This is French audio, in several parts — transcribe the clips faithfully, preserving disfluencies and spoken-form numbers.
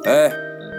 Eh.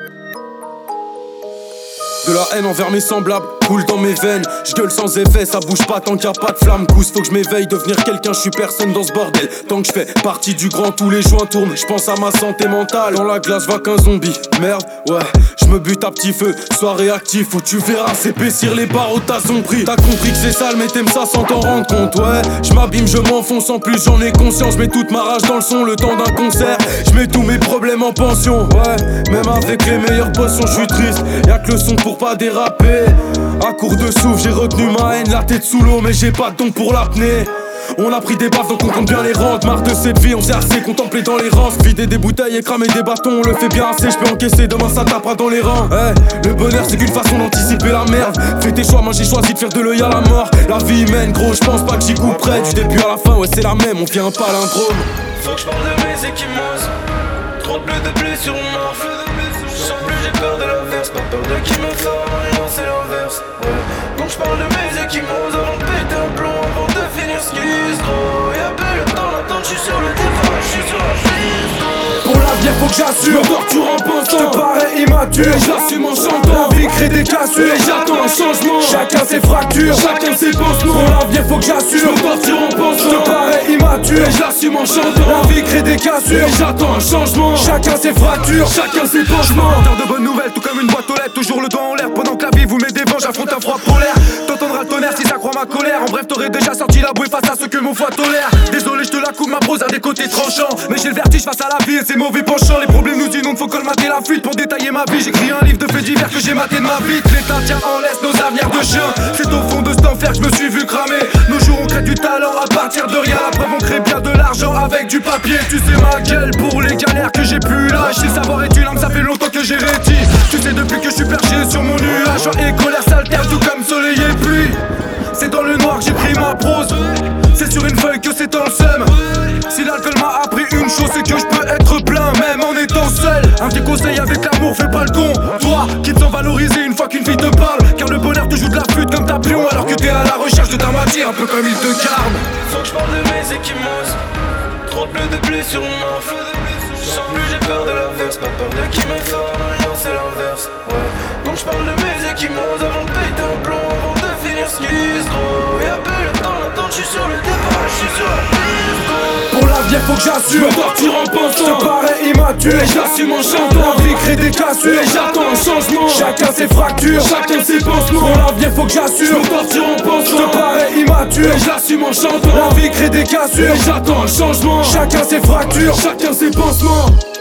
De la haine envers mes semblables coule dans mes veines. J'gueule sans effet, ça bouge pas tant qu'il y a pas de flamme. Cousse, faut que je m'éveille, devenir quelqu'un, je suis personne dans ce bordel. Tant que je fais partie du grand, tous les joints tournent. Je pense à ma santé mentale. Dans la glace, va qu'un zombie. Merde, ouais, je me bute à petit feu. Sois réactif ou tu verras s'épaissir les barreaux, t'as son prix. T'as compris que c'est sale, mais t'aimes ça sans t'en rendre compte, ouais. Je m'abîme, je m'enfonce, en plus j'en ai conscience. Je mets toute ma rage dans le son, le temps d'un concert. Je mets tous mes problèmes en pension, ouais. Même avec les meilleures potions, je suis triste. Y'a que le son pour pas déraper. À court de souffle, j'ai retenu ma haine, la tête sous l'eau, mais j'ai pas de don pour l'apnée. On a pris des baffes donc on compte bien les rentes. Marre de cette vie, on s'est assez contemplé dans les rangs. Vider des bouteilles et cramer des bâtons, on le fait bien assez, je peux encaisser, demain ça tapera dans les rangs. Hey, le bonheur c'est qu'une façon d'anticiper la merde. Fais tes choix, moi j'ai choisi de faire de l'œil à la mort. La vie humaine, gros, je pense pas que j'y couperai. Du début à la fin, ouais c'est la même, on vient un palindrome. Faut que je parle de mes équimos. Trop de bleu de blessures morts. Je sens plus, j'ai peur de l'inverse. Pas peur de qui me forme, non c'est l'inverse, ouais. Donc je parle de mes équimos avant de péter un plomb, avant de finir ce qui se trouve. Y'a plus le temps d'attendre, je suis sur le départ, je suis sur la piste. Pour l'avenir faut que j'assure, me torture en pensant, je te parais immature. J'assume en chantant, la vie crée des cassures. et j'attends un changement. Chacun ses fractures, Chacun ses pansements. pour l'avenir faut que j'assure, Me torture en je pensant, te parais immature. j'assume en chantant, La vie crée des cassures. et j'attends un changement. Chacun ses fractures, Chacun ses pansements. porteur de bonnes nouvelles, tout comme une boîte aux lettres, toujours le doigt en l'air. Pendant que la vie vous met des vents, j'affronte un froid polaire. T'entendras le tonnerre si ça croit ma colère. En bref, t'aurais déjà sorti la bouée face à ce que mon foie tolère. Désolé, je te la coupe, ma prose a des côtés tranchants. Mais j'ai le vertige face à la vie et ses mauvais penchants. Les problèmes nous inondent, faut colmater la fuite. Pour détailler ma vie, j'écris un livre de faits divers que j'ai maté de ma vie. L'État tient en laisse nos avenirs de chiens. C'est au fond de cet enfer que je me suis vu cramer. Nos jours on crée du talent à partir de rien. La preuve on crée bien de l'argent avec du papier. Tu sais ma gueule pour les galères que j'ai pu lâcher. Le savoir est une arme, ça fait longtemps que j'ai réti. Tu sais depuis que je suis perché sur mon nuage. Joie et colère s'alternent tout comme soleil et pluie. C'est dans le noir que j'ai pris ma prose. C'est sur une feuille que c'est dans le seum. Si l'alcool m'a appris une chose, c'est que je peux être plein même en étant seul. Un petit conseil avec l'amour, fais pas le con. Toi qui te sens valorisé une fois qu'une fille te parle. Car le bonheur te joue de la flûte comme ta pion. Alors que t'es à la recherche de ta matière, un peu comme il te carne. Faut que je parle de mes équimos. Trop de bleu de blessures morts. Je sens plus, j'ai peur de l'inverse. Pas peur de qui me forme, non c'est l'inverse, ouais. Donc je parle de mes équimos avant de péter un plomb, avant de finir ce qui se trouve. Y'a plus le temps d'attendre, je suis sur le départ, je suis sur la piste. Pour l'avenir faut que j'assure, Me torture en je pensant, te parais immature. et j'assume en chantant, La vie crée des cassures. et j'attends un changement. Chacun ses fractures, Chacun ses pour pansements. l'avenir faut que j'assure, Me torture en je te pensant, parais immature. et j'assume en chantant, La vie crée des cassures. et j'attends un changement. Chacun ses fractures. Chacun ses pansements.